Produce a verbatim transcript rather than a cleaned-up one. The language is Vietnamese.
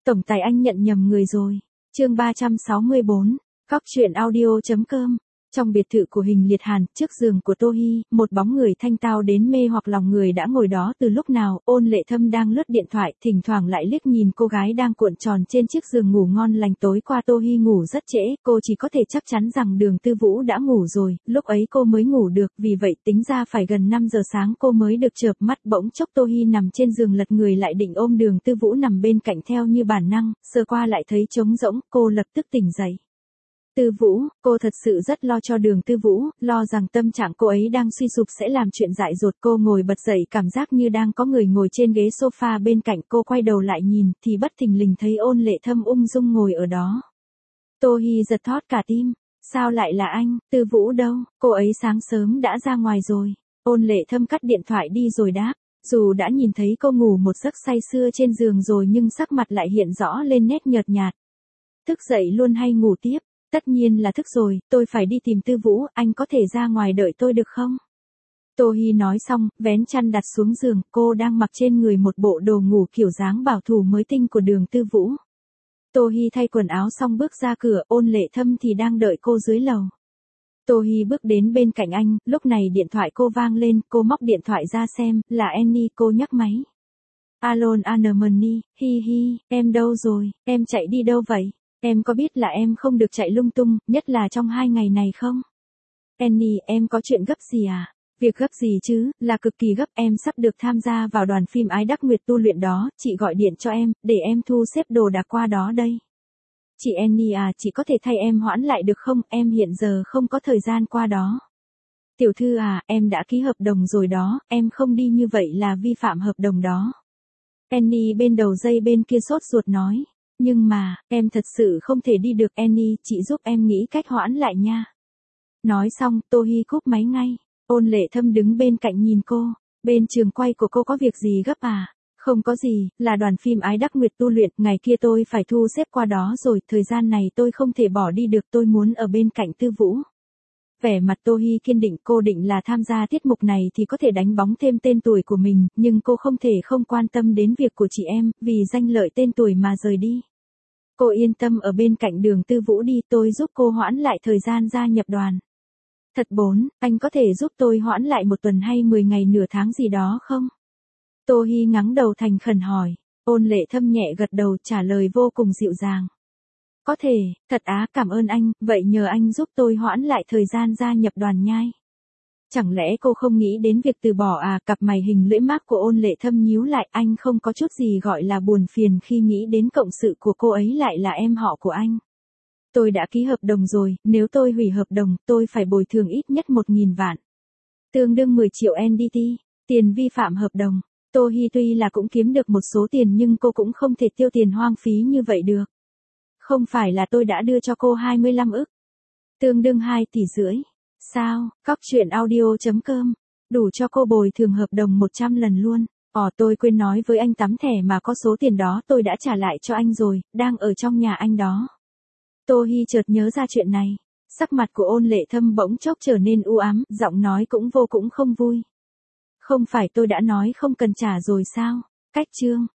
Tổng tài anh nhận nhầm người rồi. Chương ba trăm sáu mươi bốn, Cóc truyện audio chấm com. Trong biệt thự của Hình Liệt Hàn, trước giường của Tô Hi, một bóng người thanh tao đến mê hoặc lòng người đã ngồi đó từ lúc nào. Ôn Lệ Thâm đang lướt điện thoại, thỉnh thoảng lại liếc nhìn cô gái đang cuộn tròn trên chiếc giường ngủ ngon lành. Tối qua Tô Hi ngủ rất trễ, cô chỉ có thể chắc chắn rằng Đường Tư Vũ đã ngủ rồi, lúc ấy cô mới ngủ được, vì vậy tính ra phải gần năm giờ sáng cô mới được chợp mắt. Bỗng chốc Tô Hi nằm trên giường lật người lại định ôm Đường Tư Vũ nằm bên cạnh theo như bản năng, sờ qua lại thấy trống rỗng, cô lập tức tỉnh dậy. Tư Vũ, cô thật sự rất lo cho Đường Tư Vũ, lo rằng tâm trạng cô ấy đang suy sụp sẽ làm chuyện dại dột. Cô ngồi bật dậy, cảm giác như đang có người ngồi trên ghế sofa bên cạnh. Cô quay đầu lại nhìn, thì bất thình lình thấy Ôn Lệ Thâm ung dung ngồi ở đó. Tô Hi giật thót cả tim, sao lại là anh? Tư Vũ đâu? Cô ấy sáng sớm đã ra ngoài rồi. Ôn Lệ Thâm cắt điện thoại đi rồi đáp, dù đã nhìn thấy cô ngủ một giấc say sưa trên giường rồi nhưng sắc mặt lại hiện rõ lên nét nhợt nhạt. Thức dậy luôn hay ngủ tiếp? Tất nhiên là thức rồi, tôi phải đi tìm Tư Vũ, anh có thể ra ngoài đợi tôi được không? Tô Hi nói xong, vén chăn đặt xuống giường, cô đang mặc trên người một bộ đồ ngủ kiểu dáng bảo thủ mới tinh của Đường Tư Vũ. Tô Hi thay quần áo xong bước ra cửa, Ôn Lệ Thâm thì đang đợi cô dưới lầu. Tô Hi bước đến bên cạnh anh, lúc này điện thoại cô vang lên, cô móc điện thoại ra xem, là Annie, cô nhấc máy. Alon Anemone, hi hi, em đâu rồi, em chạy đi đâu vậy? Em có biết là em không được chạy lung tung, nhất là trong hai ngày này không? Annie, em có chuyện gấp gì à? Việc gấp gì chứ, là cực kỳ gấp, em sắp được tham gia vào đoàn phim Ái Đắc Nguyệt tu luyện đó, chị gọi điện cho em, để em thu xếp đồ đạc qua đó đây. Chị Annie à, chị có thể thay em hoãn lại được không, em hiện giờ không có thời gian qua đó. Tiểu thư à, em đã ký hợp đồng rồi đó, em không đi như vậy là vi phạm hợp đồng đó. Annie bên đầu dây bên kia sốt ruột nói. Nhưng mà, em thật sự không thể đi được Annie, chị giúp em nghĩ cách hoãn lại nha. Nói xong, Tô Hi cúp máy ngay. Ôn Lệ Thâm đứng bên cạnh nhìn cô. Bên trường quay của cô có việc gì gấp à? Không có gì, là đoàn phim Ái Đắc Nguyệt tu luyện, ngày kia tôi phải thu xếp qua đó rồi, thời gian này tôi không thể bỏ đi được, tôi muốn ở bên cạnh Tư Vũ. Vẻ mặt Tô Hi kiên định, cô định là tham gia tiết mục này thì có thể đánh bóng thêm tên tuổi của mình, nhưng cô không thể không quan tâm đến việc của chị em, vì danh lợi tên tuổi mà rời đi. Cô yên tâm ở bên cạnh Đường Tư Vũ đi, tôi giúp cô hoãn lại thời gian gia nhập đoàn. Thật bốn, anh có thể giúp tôi hoãn lại một tuần hay mười ngày nửa tháng gì đó không? Tô Hi ngắng đầu thành khẩn hỏi. Ôn Lệ Thâm nhẹ gật đầu trả lời vô cùng dịu dàng. Có thể, thật á, cảm ơn anh, vậy nhờ anh giúp tôi hoãn lại thời gian gia nhập đoàn nhai. Chẳng lẽ cô không nghĩ đến việc từ bỏ à? Cặp mày hình lưỡi mác của Ôn Lệ Thâm nhíu lại, anh không có chút gì gọi là buồn phiền khi nghĩ đến cộng sự của cô ấy lại là em họ của anh. Tôi đã ký hợp đồng rồi, nếu tôi hủy hợp đồng, tôi phải bồi thường ít nhất một nghìn vạn. Tương đương mười triệu en đê tê, tiền vi phạm hợp đồng. Tô Hi tuy là cũng kiếm được một số tiền nhưng cô cũng không thể tiêu tiền hoang phí như vậy được. Không phải là tôi đã đưa cho cô hai mươi lăm ức. Tương đương hai tỷ rưỡi. Sao, Cóc truyện audio chấm com, đủ cho cô bồi thường hợp đồng một trăm lần luôn. Ồ, tôi quên nói với anh, tấm thẻ mà có số tiền đó tôi đã trả lại cho anh rồi, đang ở trong nhà anh đó. Tô Hi chợt nhớ ra chuyện này. Sắc mặt của Ôn Lệ Thâm bỗng chốc trở nên u ám, giọng nói cũng vô cũng không vui. Không phải tôi đã nói không cần trả rồi sao? Cách chương.